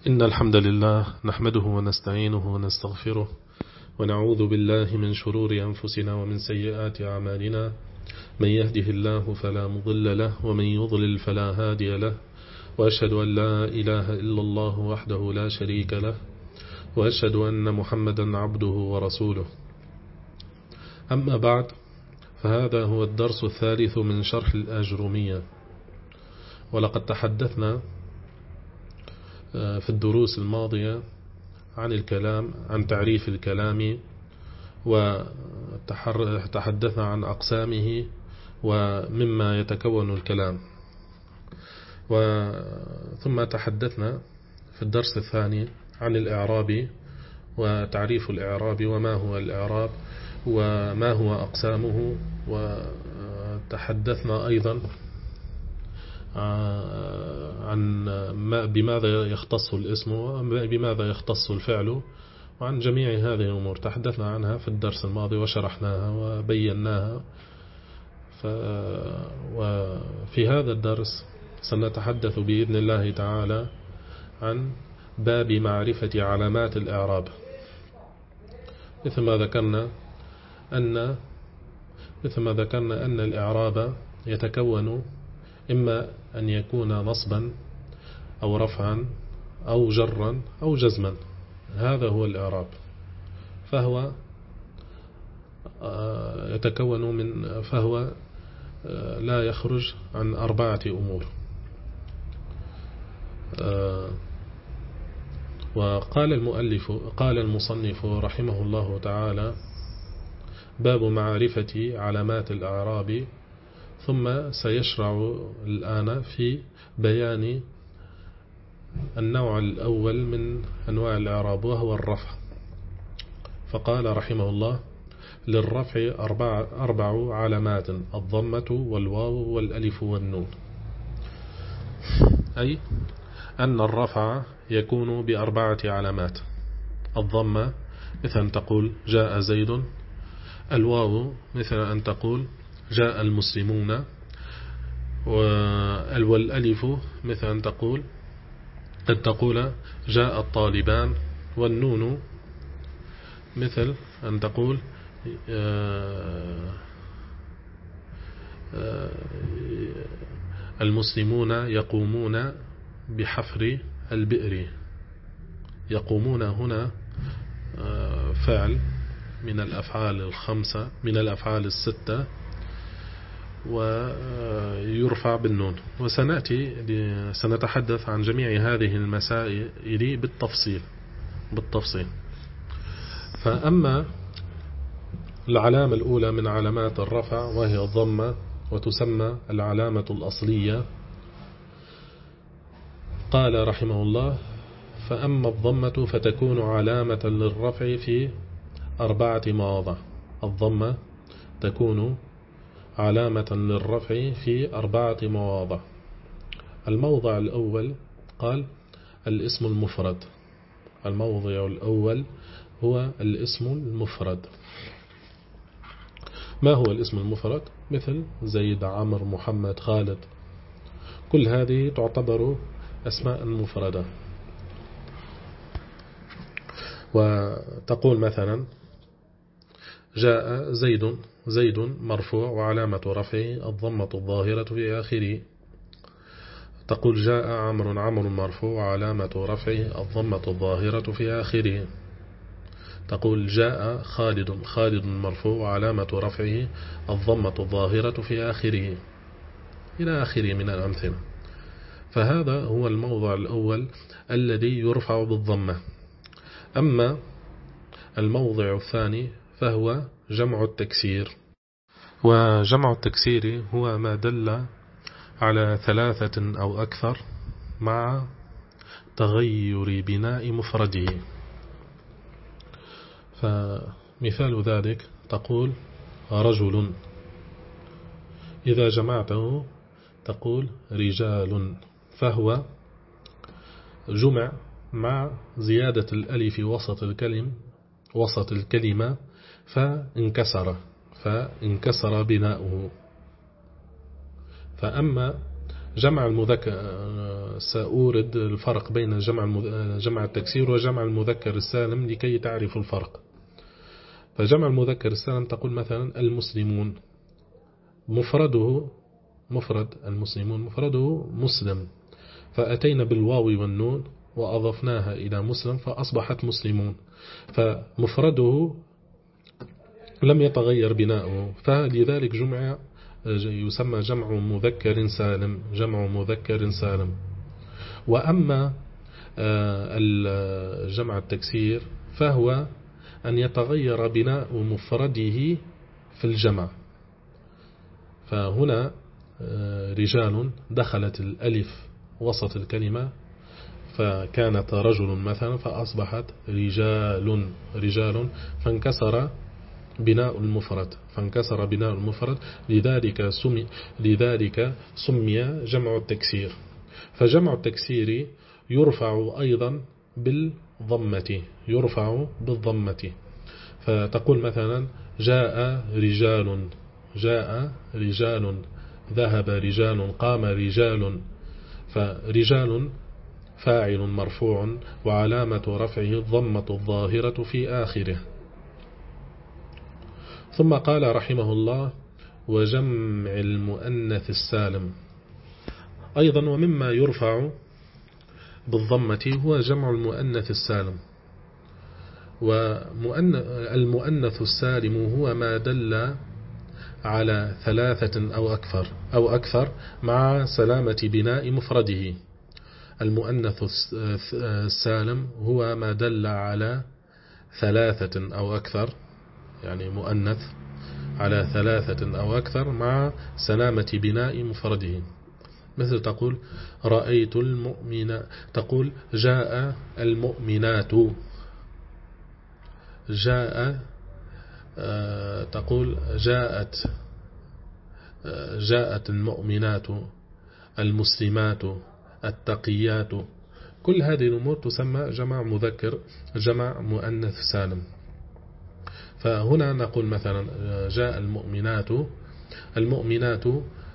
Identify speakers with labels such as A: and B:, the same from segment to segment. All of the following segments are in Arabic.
A: إن الحمد لله نحمده ونستعينه ونستغفره ونعوذ بالله من شرور أنفسنا ومن سيئات أعمالنا. من يهده الله فلا مضل له ومن يضلل فلا هادي له، وأشهد أن لا إله إلا الله وحده لا شريك له، وأشهد أن محمدا عبده ورسوله. أما بعد، فهذا هو الدرس الثالث من شرح الآجرومية. ولقد تحدثنا في الدروس الماضية عن تعريف الكلام، وتحدثنا عن أقسامه ومما يتكون الكلام. ثم تحدثنا في الدرس الثاني عن الإعراب وتعريف الإعراب وما هو الإعراب وما هو أقسامه. وتحدثنا أيضا عن بماذا يختص الاسم وبماذا يختص الفعل، وعن جميع هذه الأمور تحدثنا عنها في الدرس الماضي وشرحناها وبيناها. وفي هذا الدرس سنتحدث بإذن الله تعالى عن باب معرفة علامات الإعراب، مثل ما ذكرنا أن الإعراب يتكون إما أن يكون نصبا أو رفعا أو جرا أو جزما. هذا هو الإعراب، فهو لا يخرج عن 4 أمور. قال المصنف رحمه الله تعالى: باب معرفة علامات الإعراب. ثم سيشرع الآن في بيان النوع الأول من أنواع الإعراب، وهو الرفع. فقال رحمه الله: للرفع 4 علامات: الضمة والواو والألف والنون. أي أن الرفع يكون ب4 علامات: الضمة مثل أن تقول جاء زيد، الواو مثل أن تقول جاء المسلمون، والألف مثل أن تقول جاء الطالبان، والنون مثل أن تقول المسلمون يقومون بحفر البئر. يقومون هنا فعل من الأفعال ال6 ويرفع بالنون. سنتحدث عن جميع هذه المسائل بالتفصيل. فأما العلامة الأولى من علامات الرفع وهي الضمة، وتسمى العلامة الأصلية. قال رحمه الله: فأما الضمة فتكون علامة للرفع في 4 مواضع. الضمة تكون علامة للرفع في 4 مواضع. الموضع الأول قال الاسم المفرد. الموضع الأول هو الاسم المفرد. ما هو الاسم المفرد؟ مثل زيد، عمرو، محمد، خالد. كل هذه تعتبر أسماء مفردة. وتقول مثلا جاء زيد مرفوع وعلامة رفعه الضمة الظاهرة في آخره. تقول جاء عمرو مرفوع وعلامة رفعه الضمة الظاهرة في آخره. تقول جاء خالد مرفوع وعلامة رفعه الضمة الظاهرة في آخره، إلى آخره من الأمثلة. فهذا هو الموضع الأول الذي يرفع بالضمة. أما الموضع الثاني فهو جمع التكسير. وجمع التكسير هو ما دل على 3 أو أكثر مع تغير بناء مفرده. فمثال ذلك تقول رجل، إذا جمعته تقول رجال، فهو جمع مع زيادة الألف وسط الكلمة فانكسر بناؤه. فأما جمع المذكر، سأورد الفرق بين جمع التكسير وجمع المذكر السالم لكي تعرفوا الفرق. فجمع المذكر السالم تقول مثلا المسلمون، مفرد المسلمون مفرده مسلم، فأتينا بالواو والنون وأضفناها إلى مسلم فأصبحت مسلمون، فمفرده لم يتغير بناؤه، فلذلك يسمى جمع مذكر سالم، جمع مذكر سالم. وأما الجمع التكسير فهو أن يتغير بناء مفرده في الجمع. فهنا رجال دخلت الألف وسط الكلمة فكانت رجل مثلا فأصبحت رجال فانكسر بناء المفرد، لذلك سمي جمع التكسير. فجمع التكسير يرفع أيضا بالضمة، فتقول مثلا جاء رجال، ذهب رجال، قام رجال. فرجال فاعل مرفوع وعلامة رفعه الضمة الظاهرة في آخره. ثم قال رحمه الله وجمع المؤنث السالم أيضا، ومما يرفع بالضمة هو جمع المؤنث السالم. والمؤنث السالم هو ما دل على 3 أو أكثر مع سلامة بناء مفرده. المؤنث السالم هو ما دل على 3 أو أكثر، يعني مؤنث على 3 أو أكثر مع سلامة بناء مفرده. مثل تقول رأيت المؤمنات، تقول جاء المؤمنات، تقول جاءت المؤمنات، المسلمات، التقيات. كل هذه الأمور تسمى جمع مؤنث سالم. فهنا نقول مثلا جاء المؤمنات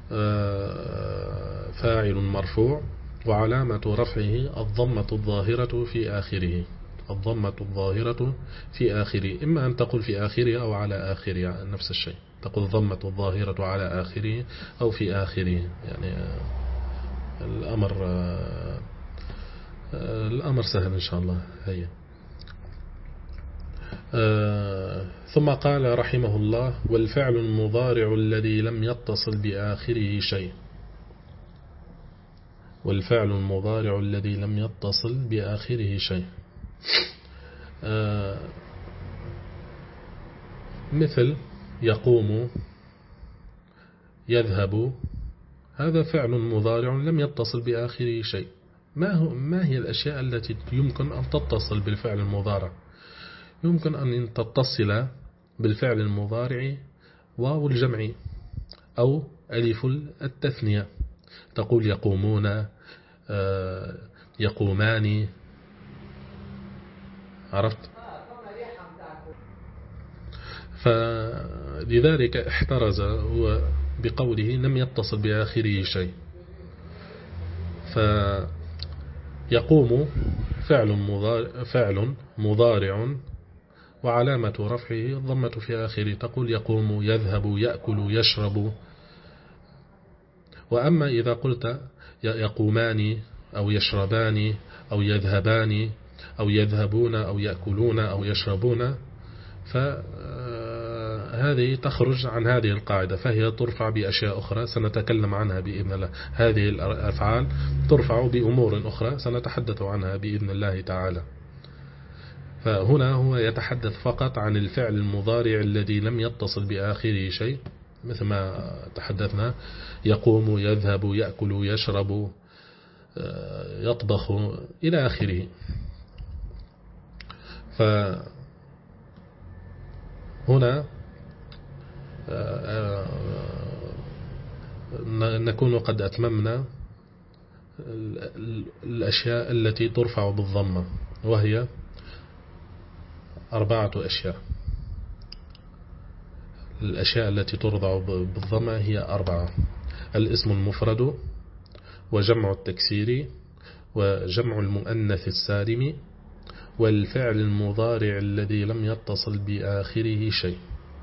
A: فاعل مرفوع وعلامة رفعه الضمة الظاهرة في آخره، إما أن تقول في آخره أو على آخره، نفس الشيء، تقول ضمة الظاهرة على آخره أو في آخره، يعني الأمر سهل إن شاء الله. هيا. ثم قال رحمه الله والفعل المضارع الذي لم يتصل بآخره شيء. والفعل المضارع الذي لم يتصل بآخره شيء، مثل يقوم، يذهب، هذا فعل مضارع لم يتصل بآخره شيء. ما هي الأشياء التي يمكن أن تتصل بالفعل المضارع؟ يمكن أن تتصل بالفعل المضارع واو الجمع أو ألف التثنية، تقول يقومون، يقومان، عرفت؟ فلذلك احترز هو بقوله لم يتصل بآخره شيء. فيقوم فعل مضارع وعلامة رفعه الضمة في آخره، تقول يقوم، يذهب، يأكل، يشرب. وأما إذا قلت يقومان أو يشربان أو يذهبان أو يذهبون أو يأكلون أو يشربون، فهذه تخرج عن هذه القاعدة، فهي ترفع بأشياء أخرى سنتكلم عنها بإذن الله. هذه الأفعال ترفع بأمور أخرى سنتحدث عنها بإذن الله تعالى. فهنا هو يتحدث فقط عن الفعل المضارع الذي لم يتصل بآخره شيء، مثل ما تحدثنا يقوم، يذهب، يأكل، يشرب، يطبخ إلى آخره. فهنا نكون قد أتممنا الأشياء التي ترفع بالضمة، وهي 4 أشياء. الأشياء التي ترفع بالضمة هي 4: الاسم المفرد، وجمع التكسير وجمع المؤنث السالم والفعل المضارع الذي لم يتصل بآخره شيء.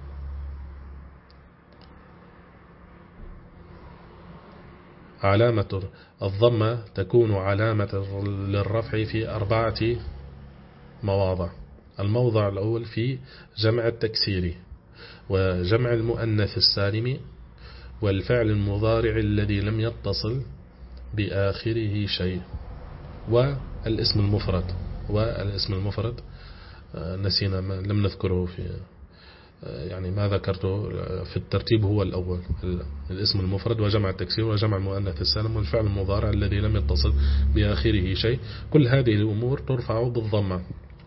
A: علامة الضمة تكون علامة للرفع في 4 مواضع. الموضع الأول في جمع التكسير وجمع المؤنث السالم والفعل المضارع الذي لم يتصل بآخره شيء والاسم المفرد نسينا لم نذكره في يعني ما ذكرته في الترتيب هو الأول الاسم المفرد وجمع التكسير وجمع المؤنث السالم والفعل المضارع الذي لم يتصل بآخره شيء. كل هذه الأمور ترفع بالضمة.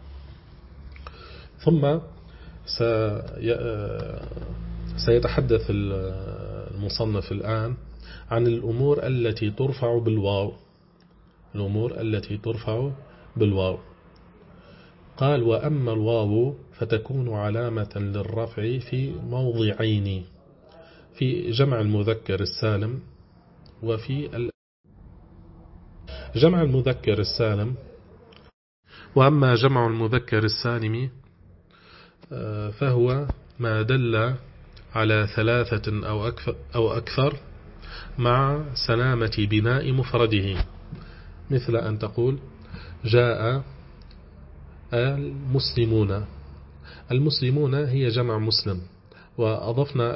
A: ثم سيتحدث المصنف الآن عن الأمور التي ترفع بالواو. قال وأما الواو فتكون علامة للرفع في موضعين: في جمع المذكر السالم وفي جمع المذكر السالم. وأما جمع المذكر السالم فهو ما دل على 3 أو أكثر مع سلامة بناء مفرده، مثل أن تقول جاء المسلمون هي جمع مسلم، وأضفنا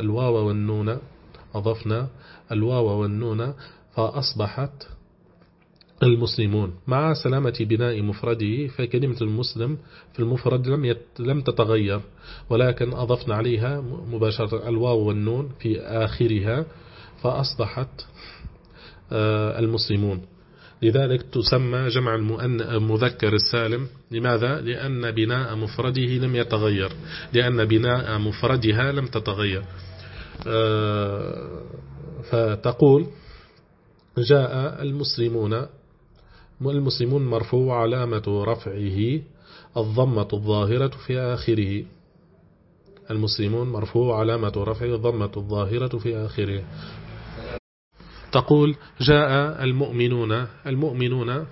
A: الواو والنون فأصبحت المسلمون مع سلامة بناء مفرده. فكلمة المسلم في المفرد لم تتغير، ولكن أضفنا عليها مباشرة الواو والنون في آخرها فأصبحت المسلمون. لذلك تسمى جمع المذكر السالم. لماذا؟ لأن بناء مفرده لم يتغير، لأن بناء مفردها لم تتغير. فتقول جاء المسلمون مرفوع علامة رفعه الضمة الظاهرة في آخره. المسلمون مرفوع علامة رفعه الضمة الظاهرة في آخره. تقول جاء المؤمنون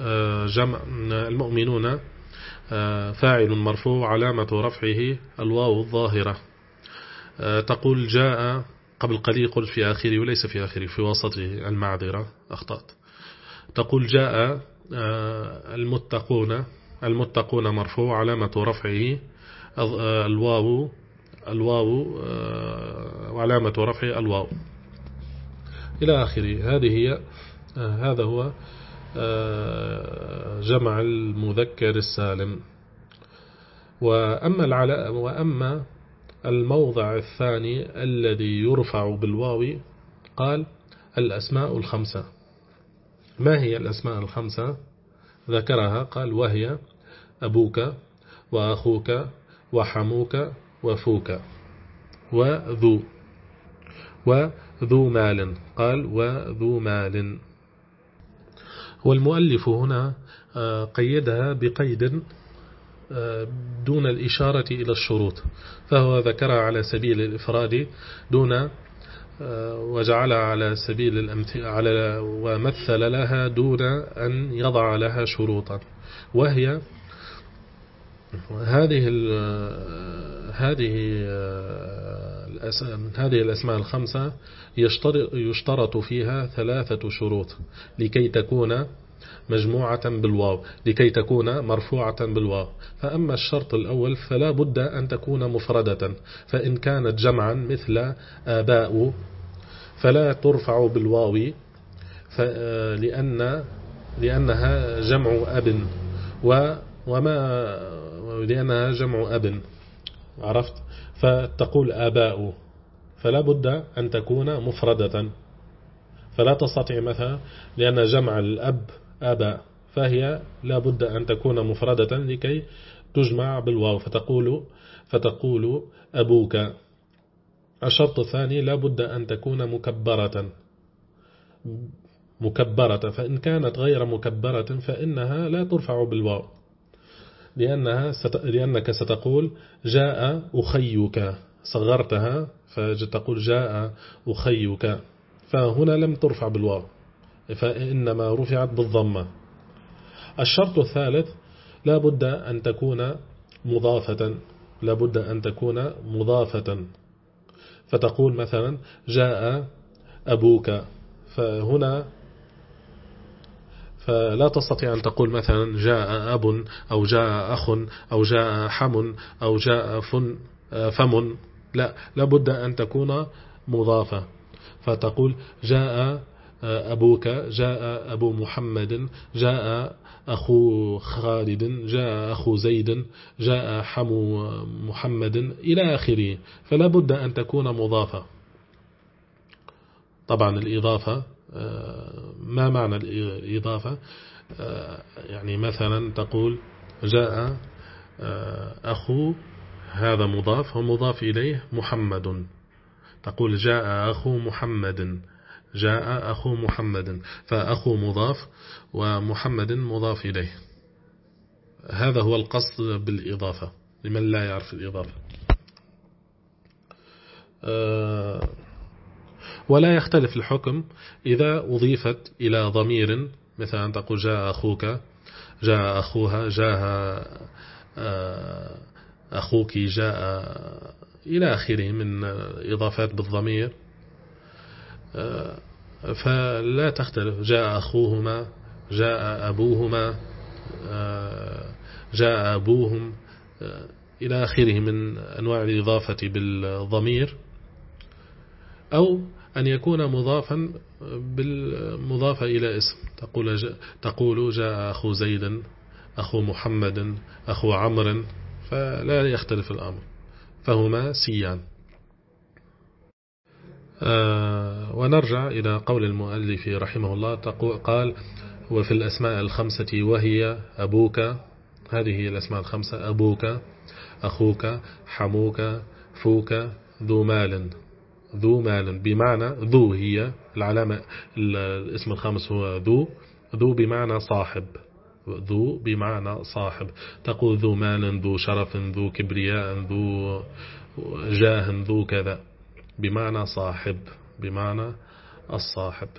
A: فاعل مرفوع علامة رفعه الواو الظاهرة. تقول جاء قبل قليل قلت في آخره وليس في آخره، في وسطه، المعذرة أخطأت. تقول جاء المتقون مرفوع علامة رفعه الواو وعلامة رفعه الواو إلى آخره. هذا هو جمع المذكر السالم. وأما الموضع الثاني الذي يرفع بالواو قال الأسماء الخمسة. ما هي الأسماء الخمسة؟ ذكرها قال وهي أبوك وأخوك وحموك وفوك وذو مال. قال وذو مال. والمؤلف هنا قيدها بقيد دون الإشارة إلى الشروط، فهو ذكرها على سبيل الإفراد دون وجعلها على سبيل ومثل لها دون أن يضع لها شروطا. وهي هذه الأسماء الخمسة يشترط فيها 3 شروط لكي تكون مجموعة بالواو، لكي تكون مرفوعة بالواو. فأما الشرط الأول فلا بد أن تكون مفردة، فإن كانت جمعا مثل آباء فلا ترفع بالواو لأنها جمع أب لأنها جمع أب، عرفت؟ فتقول آباء فلا بد أن تكون مفردة، فلا تستطيع مثلا لأن جمع الأب آباء، فهي لا بد أن تكون مفردة لكي تجمع بالواو، فتقول أبوك. الشرط الثاني لا بد أن تكون مكبرة، فإن كانت غير مكبرة فإنها لا ترفع بالواو، لأنك ستقول جاء أخيك، صغرتها فتقول جاء أخيك، فهنا لم ترفع بالواو، فإنما رفعت بالضمة. الشرط الثالث لا بد أن تكون مضافة، لا بد أن تكون مضافة. فتقول مثلا جاء أبوك، فهنا فلا تستطيع أن تقول مثلا جاء أب أو جاء أخ أو جاء حم أو جاء فم، لا، لابد أن تكون مضافة. فتقول جاء أبوك، جاء أبو محمد، جاء أخو خالد، جاء أخو زيد، جاء حمو محمد إلى آخره. فلا بد أن تكون مضافة. طبعا الإضافة، ما معنى الإضافة؟ يعني مثلا تقول جاء أخو، هذا مضاف ومضاف إليه محمد، تقول جاء أخو محمد، جاء أخو محمد، فأخو مضاف ومحمد مضاف إليه. هذا هو القصد بالإضافة لمن لا يعرف الإضافة. ولا يختلف الحكم إذا أضيفت إلى ضمير، مثلا تقول جاء أخوك، جاء أخوها، جاء أخوك، جاء إلى آخره من إضافات بالضمير، فلا تختلف. جاء أخوهما، جاء أبوهما، جاء أبوهم، إلى آخره من أنواع الإضافة بالضمير. أو أن يكون مضافا بالمضافة إلى اسم، تقول جاء أخو زيد، أخو محمد، أخو عمرو، فلا يختلف الأمر، فهما سيان. ونرجع إلى قول المؤلف رحمه الله، قال وفي الأسماء الخمسة وهي أبوك، هذه هي الأسماء الخمسة: أبوك، أخوك، حموك، فوك، ذو مال. ذو مال بمعنى ذو، هي العلامة، الاسم الخامس هو ذو. ذو بمعنى صاحب، ذو بمعنى صاحب. تقول ذو مال، ذو شرف، ذو كبرياء، ذو جاه، ذو كذا، بمعنى صاحب، بمعنى الصاحب.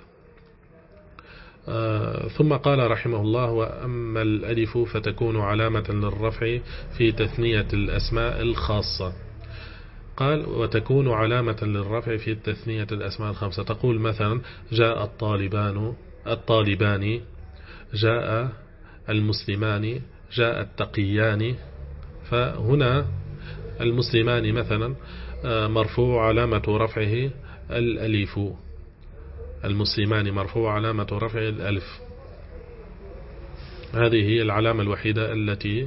A: ثم قال رحمه الله: وأما الألف فتكون علامة للرفع في تثنية الأسماء الخاصة. قال: وتكون علامة للرفع في تثنية الأسماء الخمسة. تقول مثلا جاء الطالبان، جاء المسلمان، جاء التقيان. فهنا المسلمان مثلا مرفوع علامة رفعه الألف، المسلمان مرفوع علامة رفعه الألف. هذه هي العلامة الوحيدة التي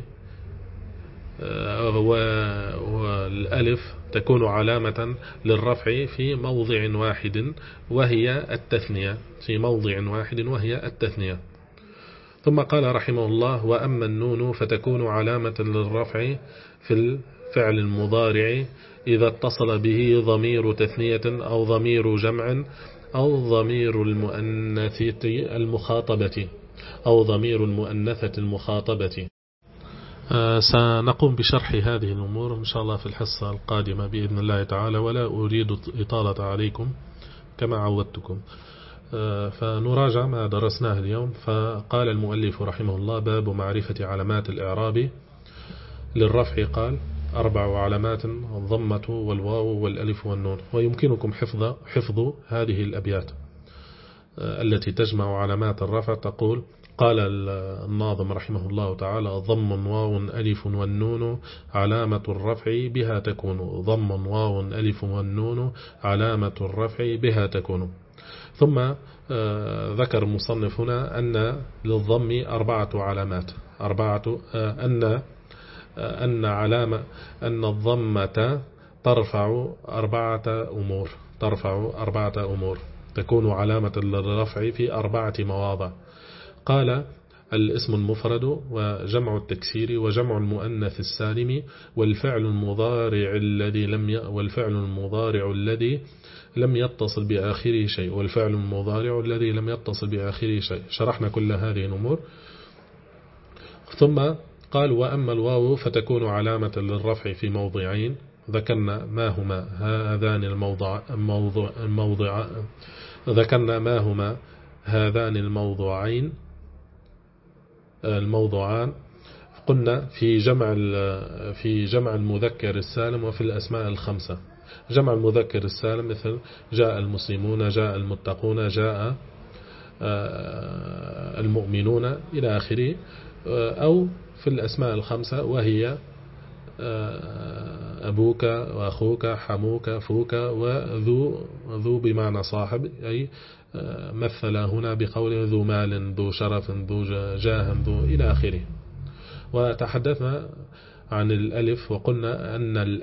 A: والألف تكون علامة للرفع في موضع واحد وهي التثنية، في موضع واحد وهي التثنية. ثم قال رحمه الله: وأما النون فتكون علامة للرفع في الفعل المضارع إذا اتصل به ضمير تثنية أو ضمير جمع أو ضمير المؤنثة المخاطبة، أو ضمير المؤنثة المخاطبة. سنقوم بشرح هذه الأمور إن شاء الله في الحصة القادمة بإذن الله تعالى، ولا أريد إطالة عليكم كما عودتكم. فنراجع ما درسناه اليوم. فقال المؤلف رحمه الله: باب معرفة علامات الإعراب للرفع. قال: 4 علامات: الضمة والواو والألف والنون. ويمكنكم حفظ هذه الأبيات التي تجمع علامات الرفع. تقول: قال الناظم رحمه الله تعالى: ضم واو ألف والنون علامة الرفع بها تكون. ضم واو ألف والنون علامة الرفع بها تكون. ثم ذكر المصنف هنا أن للضم 4 علامات. أن الضمة ترفع 4 أمور، ترفع 4 أمور، تكون علامة للرفع في 4 مواضع. قال: الاسم المفرد، وجمع التكسير، وجمع المؤنث السالم، والفعل المضارع الذي لم يتصل بآخره شيء، والفعل المضارع الذي لم يتصل بآخره شيء. شرحنا كل هذه الأمور. ثم قال: وأما الواو فتكون علامة للرفع في موضعين، ذكرنا ما هما هذان الموضع ذكرنا ما هما هذان الموضوعان قلنا في جمع المذكر السالم وفي الأسماء الخمسة. جمع المذكر السالم مثل جاء المسلمون، جاء المتقون، جاء المؤمنون إلى آخره. أو في الأسماء الخمسة وهي أبوك وأخوك حموك فوك وذو بمعنى صاحب، أي مثل هنا بقوله ذو مال ذو شرف ذو جاه ذو إلى آخره. وتحدثنا عن الألف وقلنا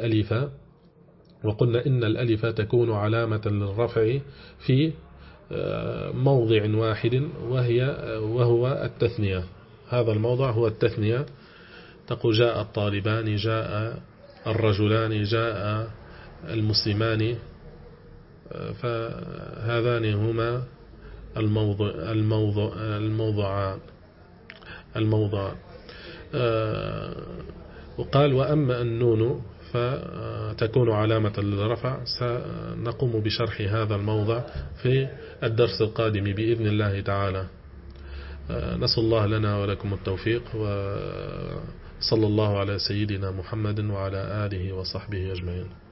A: إن الألف تكون علامة للرفع في موضع واحد وهو التثنية. هذا الموضع هو التثنية. تقول جاء الطالبان، جاء الرجلان، جاء المسلمان. فهذان هما الموضوعان. وقال وأما النون فتكون علامة للرفع. سنقوم بشرح هذا الموضع في الدرس القادم بإذن الله تعالى. نسأل الله لنا ولكم التوفيق، وصلى الله على سيدنا محمد وعلى آله وصحبه أجمعين.